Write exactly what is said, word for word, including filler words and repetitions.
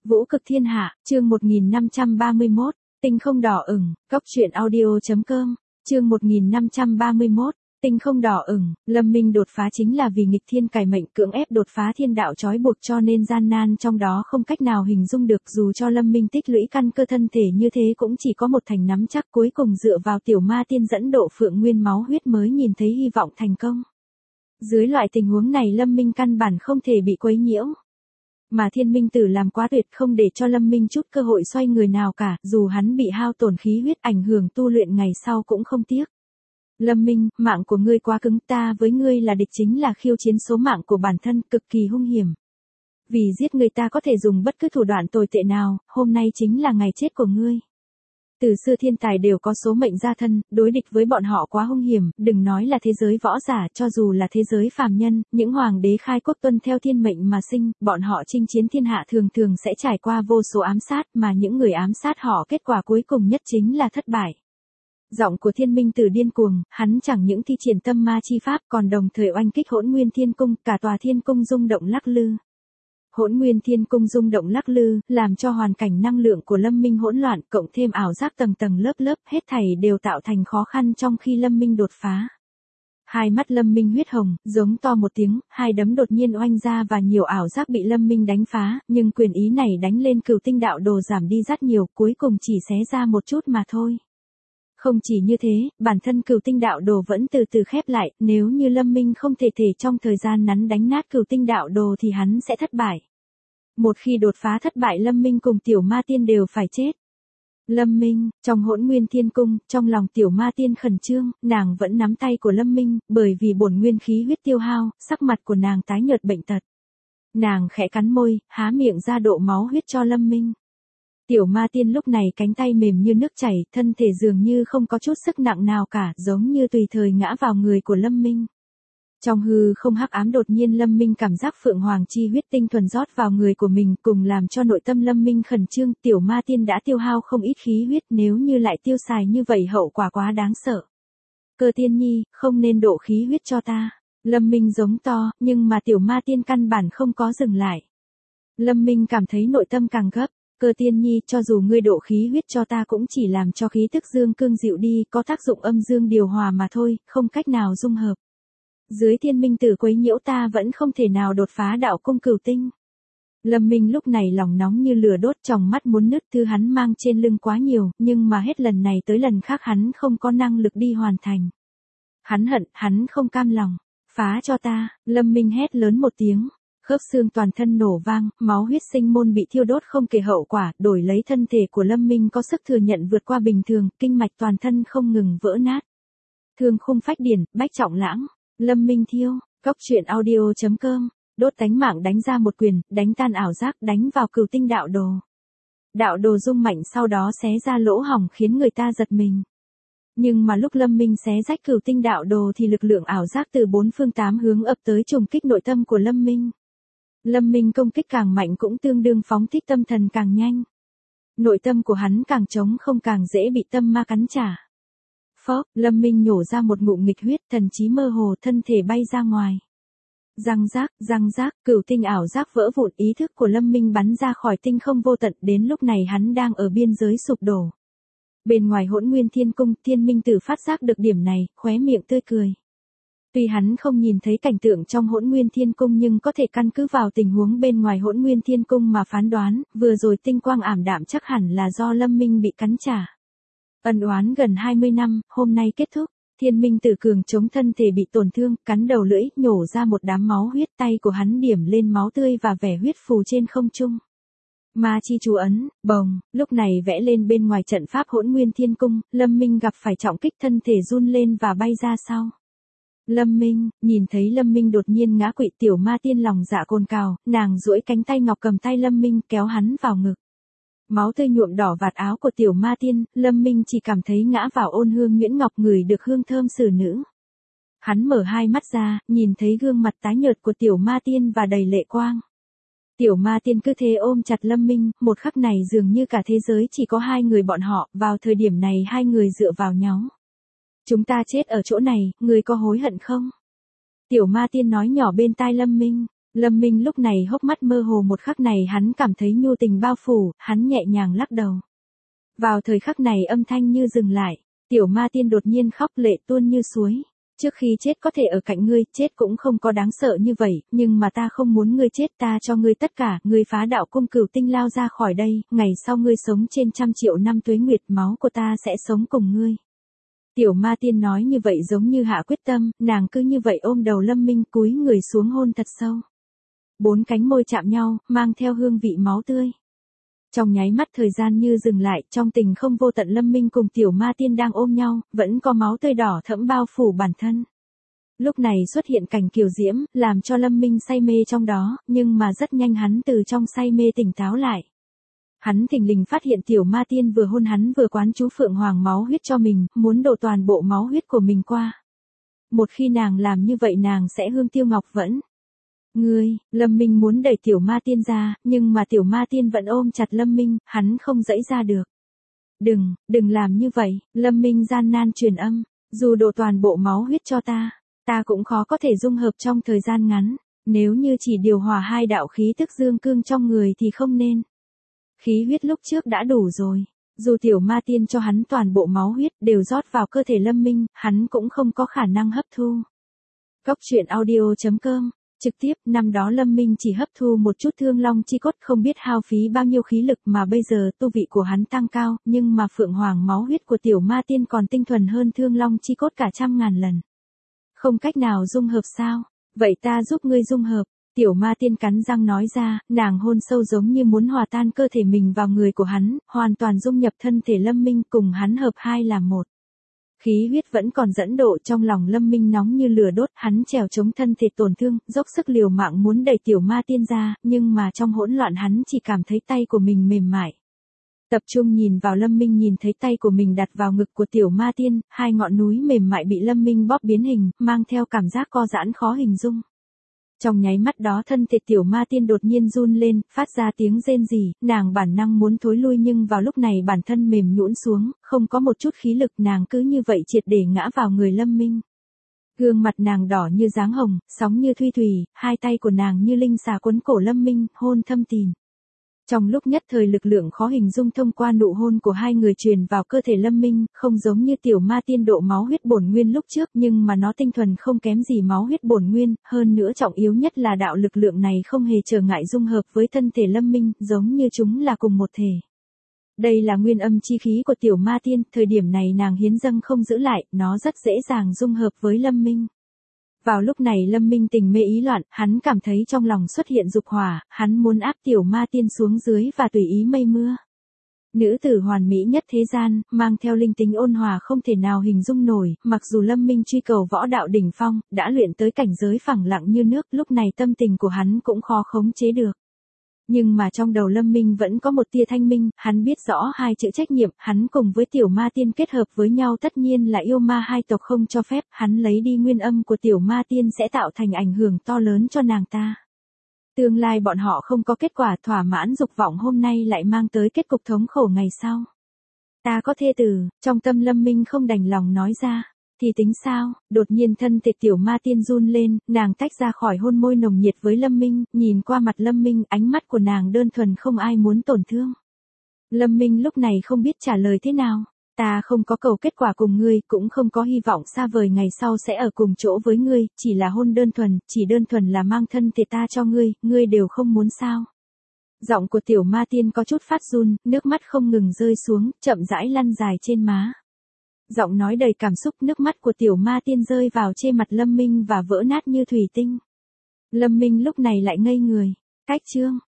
Vũ cực thiên hạ, chương một nghìn năm trăm ba mươi mốt, tinh không đỏ ửng, cốc truyện audio chấm com, chương một nghìn năm trăm ba mươi mốt, tinh không đỏ ửng, Lâm Minh đột phá chính là vì nghịch thiên cải mệnh cưỡng ép đột phá thiên đạo trói buộc cho nên gian nan trong đó không cách nào hình dung được, dù cho Lâm Minh tích lũy căn cơ thân thể như thế cũng chỉ có một thành nắm chắc, cuối cùng dựa vào tiểu ma tiên dẫn độ Phượng Nguyên máu huyết mới nhìn thấy hy vọng thành công. Dưới loại tình huống này Lâm Minh căn bản không thể bị quấy nhiễu. Mà Thiên Minh Tử làm quá tuyệt, không để cho Lâm Minh chút cơ hội xoay người nào cả, dù hắn bị hao tổn khí huyết ảnh hưởng tu luyện ngày sau cũng không tiếc. Lâm Minh, mạng của ngươi quá cứng, ta với ngươi là địch chính là khiêu chiến số mạng của bản thân, cực kỳ hung hiểm. Vì giết người ta có thể dùng bất cứ thủ đoạn tồi tệ nào, hôm nay chính là ngày chết của ngươi. Từ xưa thiên tài đều có số mệnh gia thân, đối địch với bọn họ quá hung hiểm, đừng nói là thế giới võ giả, cho dù là thế giới phàm nhân, những hoàng đế khai quốc tuân theo thiên mệnh mà sinh, bọn họ chinh chiến thiên hạ thường thường sẽ trải qua vô số ám sát, mà những người ám sát họ kết quả cuối cùng nhất chính là thất bại. Giọng của Thiên Minh Tử điên cuồng, hắn chẳng những thi triển tâm ma chi pháp còn đồng thời oanh kích Hỗn Nguyên Thiên Cung, cả tòa thiên cung rung động lắc lư. Hỗn Nguyên Thiên Cung rung động lắc lư, làm cho hoàn cảnh năng lượng của Lâm Minh hỗn loạn, cộng thêm ảo giác tầng tầng lớp lớp, hết thảy đều tạo thành khó khăn trong khi Lâm Minh đột phá. Hai mắt Lâm Minh huyết hồng, giống to một tiếng, hai đấm đột nhiên oanh ra và nhiều ảo giác bị Lâm Minh đánh phá, nhưng quyền ý này đánh lên Cửu Tinh Đạo Đồ giảm đi rất nhiều, cuối cùng chỉ xé ra một chút mà thôi. Không chỉ như thế, bản thân Cửu Tinh Đạo Đồ vẫn từ từ khép lại, nếu như Lâm Minh không thể thể trong thời gian ngắn đánh nát Cửu Tinh Đạo Đồ thì hắn sẽ thất bại. Một khi đột phá thất bại Lâm Minh cùng tiểu ma tiên đều phải chết. Lâm Minh, trong Hỗn Nguyên Thiên Cung, trong lòng tiểu ma tiên khẩn trương, nàng vẫn nắm tay của Lâm Minh, bởi vì bổn nguyên khí huyết tiêu hao, sắc mặt của nàng tái nhợt bệnh tật. Nàng khẽ cắn môi, há miệng ra độ máu huyết cho Lâm Minh. Tiểu ma tiên lúc này cánh tay mềm như nước chảy, thân thể dường như không có chút sức nặng nào cả, giống như tùy thời ngã vào người của Lâm Minh. Trong hư không hắc ám đột nhiên Lâm Minh cảm giác Phượng Hoàng chi huyết tinh thuần rót vào người của mình, cùng làm cho nội tâm Lâm Minh khẩn trương, tiểu ma tiên đã tiêu hao không ít khí huyết, nếu như lại tiêu xài như vậy hậu quả quá đáng sợ. Cơ Tiên Nhi, không nên độ khí huyết cho ta. Lâm Minh giống to, nhưng mà tiểu ma tiên căn bản không có dừng lại. Lâm Minh cảm thấy nội tâm càng gấp. Cơ Tiên Nhi, cho dù ngươi độ khí huyết cho ta cũng chỉ làm cho khí tức dương cương dịu đi, có tác dụng âm dương điều hòa mà thôi, không cách nào dung hợp. Dưới Thiên Minh Tử quấy nhiễu ta vẫn không thể nào đột phá đạo cung cửu tinh. Lâm Minh lúc này lòng nóng như lửa đốt, tròng mắt muốn nứt, thứ hắn mang trên lưng quá nhiều, nhưng mà hết lần này tới lần khác hắn không có năng lực đi hoàn thành. Hắn hận, hắn không cam lòng. Phá cho ta, Lâm Minh hét lớn một tiếng. Khớp xương toàn thân nổ vang, máu huyết sinh môn bị thiêu đốt không kể hậu quả, đổi lấy thân thể của Lâm Minh có sức thừa nhận vượt qua bình thường, kinh mạch toàn thân không ngừng vỡ nát. Thương khung phách điển, bách trọng lãng, Lâm Minh thiêu, cốc truyện audio chấm com, đốt tánh mạng đánh ra một quyền, đánh tan ảo giác, đánh vào Cửu Tinh Đạo Đồ. Đạo đồ rung mạnh sau đó xé ra lỗ hổng khiến người ta giật mình. Nhưng mà lúc Lâm Minh xé rách Cửu Tinh Đạo Đồ thì lực lượng ảo giác từ bốn phương tám hướng ập tới trùng kích nội tâm của Lâm Minh. Lâm Minh công kích càng mạnh cũng tương đương phóng thích tâm thần càng nhanh. Nội tâm của hắn càng trống không càng dễ bị tâm ma cắn trả. Phốc, Lâm Minh nhổ ra một ngụm nghịch huyết, thần trí mơ hồ, thân thể bay ra ngoài. Răng rác, răng rác, cửu tinh ảo giác vỡ vụn, ý thức của Lâm Minh bắn ra khỏi tinh không vô tận, đến lúc này hắn đang ở biên giới sụp đổ. Bên ngoài Hỗn Nguyên Thiên Cung, Thiên Minh Tử phát giác được điểm này, khóe miệng tươi cười. Tuy hắn không nhìn thấy cảnh tượng trong Hỗn Nguyên Thiên Cung nhưng có thể căn cứ vào tình huống bên ngoài Hỗn Nguyên Thiên Cung mà phán đoán, vừa rồi tinh quang ảm đạm chắc hẳn là do Lâm Minh bị cắn trả. Ân oán gần hai mươi năm, hôm nay kết thúc. Thiên Minh Tử cường chống thân thể bị tổn thương, cắn đầu lưỡi, nhổ ra một đám máu huyết, tay của hắn điểm lên máu tươi và vẻ huyết phù trên không trung. Ma chi chú ấn, bồng, lúc này vẽ lên bên ngoài trận pháp Hỗn Nguyên Thiên Cung, Lâm Minh gặp phải trọng kích, thân thể run lên và bay ra sau. Lâm Minh, nhìn thấy Lâm Minh đột nhiên ngã quỵ, tiểu ma tiên lòng dạ cồn cào, nàng duỗi cánh tay ngọc cầm tay Lâm Minh kéo hắn vào ngực. Máu tươi nhuộm đỏ vạt áo của tiểu ma tiên, Lâm Minh chỉ cảm thấy ngã vào ôn hương nhuyễn ngọc, ngửi được hương thơm xử nữ. Hắn mở hai mắt ra, nhìn thấy gương mặt tái nhợt của tiểu ma tiên và đầy lệ quang. Tiểu ma tiên cứ thế ôm chặt Lâm Minh, một khắc này dường như cả thế giới chỉ có hai người bọn họ, vào thời điểm này hai người dựa vào nhau. Chúng ta chết ở chỗ này, người có hối hận không? Tiểu ma tiên nói nhỏ bên tai Lâm Minh. Lâm Minh lúc này hốc mắt mơ hồ, một khắc này hắn cảm thấy nhu tình bao phủ, hắn nhẹ nhàng lắc đầu. Vào thời khắc này âm thanh như dừng lại, tiểu ma tiên đột nhiên khóc lệ tuôn như suối. Trước khi chết có thể ở cạnh ngươi, chết cũng không có đáng sợ như vậy, nhưng mà ta không muốn ngươi chết, ta cho ngươi tất cả, ngươi phá đạo cung cửu tinh lao ra khỏi đây, ngày sau ngươi sống trên trăm triệu năm tuế nguyệt, máu của ta sẽ sống cùng ngươi. Tiểu ma tiên nói như vậy giống như hạ quyết tâm, nàng cứ như vậy ôm đầu Lâm Minh cúi người xuống hôn thật sâu. Bốn cánh môi chạm nhau, mang theo hương vị máu tươi. Trong nháy mắt thời gian như dừng lại, trong tình không vô tận Lâm Minh cùng tiểu ma tiên đang ôm nhau, vẫn có máu tươi đỏ thẫm bao phủ bản thân. Lúc này xuất hiện cảnh kiều diễm, làm cho Lâm Minh say mê trong đó, nhưng mà rất nhanh hắn từ trong say mê tỉnh táo lại. Hắn thình lình phát hiện tiểu ma tiên vừa hôn hắn vừa quán chú phượng hoàng máu huyết cho mình, muốn đổ toàn bộ máu huyết của mình qua. Một khi nàng làm như vậy nàng sẽ hương tiêu ngọc vẫn. Ngươi, Lâm Minh muốn đẩy tiểu ma tiên ra, nhưng mà tiểu ma tiên vẫn ôm chặt Lâm Minh, hắn không giãy ra được. Đừng, đừng làm như vậy, Lâm Minh gian nan truyền âm, dù đổ toàn bộ máu huyết cho ta, ta cũng khó có thể dung hợp trong thời gian ngắn, nếu như chỉ điều hòa hai đạo khí tức dương cương trong người thì không nên. Khí huyết lúc trước đã đủ rồi, dù tiểu ma tiên cho hắn toàn bộ máu huyết đều rót vào cơ thể Lâm Minh, hắn cũng không có khả năng hấp thu. Góc truyện audio chấm com. Trực tiếp, năm đó Lâm Minh chỉ hấp thu một chút thương long chi cốt, không biết hao phí bao nhiêu khí lực, mà bây giờ tu vị của hắn tăng cao, nhưng mà phượng hoàng máu huyết của tiểu ma tiên còn tinh thuần hơn thương long chi cốt cả trăm ngàn lần. Không cách nào dung hợp sao? Vậy ta giúp ngươi dung hợp. Tiểu ma tiên cắn răng nói ra, nàng hôn sâu giống như muốn hòa tan cơ thể mình vào người của hắn, hoàn toàn dung nhập thân thể Lâm Minh cùng hắn hợp hai làm một. Khí huyết vẫn còn dẫn độ, trong lòng Lâm Minh nóng như lửa đốt, hắn trèo chống thân thể tổn thương, dốc sức liều mạng muốn đẩy tiểu ma tiên ra, nhưng mà trong hỗn loạn hắn chỉ cảm thấy tay của mình mềm mại. Tập trung nhìn vào Lâm Minh, nhìn thấy tay của mình đặt vào ngực của tiểu ma tiên, hai ngọn núi mềm mại bị Lâm Minh bóp biến hình, mang theo cảm giác co giãn khó hình dung. Trong nháy mắt đó thân thể tiểu ma tiên đột nhiên run lên, phát ra tiếng rên rỉ, nàng bản năng muốn thối lui nhưng vào lúc này bản thân mềm nhũn xuống, không có một chút khí lực, nàng cứ như vậy triệt để ngã vào người Lâm Minh. Gương mặt nàng đỏ như dáng hồng, sóng như thuy thủy, hai tay của nàng như linh xà quấn cổ Lâm Minh, hôn thâm tìn. Trong lúc nhất thời lực lượng khó hình dung thông qua nụ hôn của hai người truyền vào cơ thể Lâm Minh, không giống như tiểu ma tiên độ máu huyết bổn nguyên lúc trước, nhưng mà nó tinh thuần không kém gì máu huyết bổn nguyên, hơn nữa trọng yếu nhất là đạo lực lượng này không hề trở ngại dung hợp với thân thể Lâm Minh, giống như chúng là cùng một thể. Đây là nguyên âm chi khí của tiểu ma tiên, thời điểm này nàng hiến dâng không giữ lại, nó rất dễ dàng dung hợp với Lâm Minh. Vào lúc này Lâm Minh tình mê ý loạn, hắn cảm thấy trong lòng xuất hiện dục hỏa, hắn muốn áp tiểu ma tiên xuống dưới và tùy ý mây mưa. Nữ tử hoàn mỹ nhất thế gian, mang theo linh tính ôn hòa không thể nào hình dung nổi, mặc dù Lâm Minh truy cầu võ đạo đỉnh phong, đã luyện tới cảnh giới phẳng lặng như nước, lúc này tâm tình của hắn cũng khó khống chế được. Nhưng mà trong đầu Lâm Minh vẫn có một tia thanh minh, hắn biết rõ hai chữ trách nhiệm, hắn cùng với tiểu ma tiên kết hợp với nhau tất nhiên là yêu ma hai tộc không cho phép, hắn lấy đi nguyên âm của tiểu ma tiên sẽ tạo thành ảnh hưởng to lớn cho nàng ta. Tương lai bọn họ không có kết quả thỏa mãn dục vọng hôm nay lại mang tới kết cục thống khổ ngày sau. Ta có thê tử, trong tâm Lâm Minh không đành lòng nói ra. Thì tính sao, đột nhiên thân thể tiểu ma tiên run lên, nàng tách ra khỏi hôn môi nồng nhiệt với Lâm Minh, nhìn qua mặt Lâm Minh, ánh mắt của nàng đơn thuần không ai muốn tổn thương. Lâm Minh lúc này không biết trả lời thế nào, ta không có cầu kết quả cùng ngươi, cũng không có hy vọng xa vời ngày sau sẽ ở cùng chỗ với ngươi, chỉ là hôn đơn thuần, chỉ đơn thuần là mang thân thể ta cho ngươi, ngươi đều không muốn sao. Giọng của tiểu ma tiên có chút phát run, nước mắt không ngừng rơi xuống, chậm rãi lăn dài trên má. Giọng nói đầy cảm xúc, nước mắt của tiểu ma tiên rơi vào trên mặt Lâm Minh và vỡ nát như thủy tinh. Lâm Minh lúc này lại ngây người. Cách chương,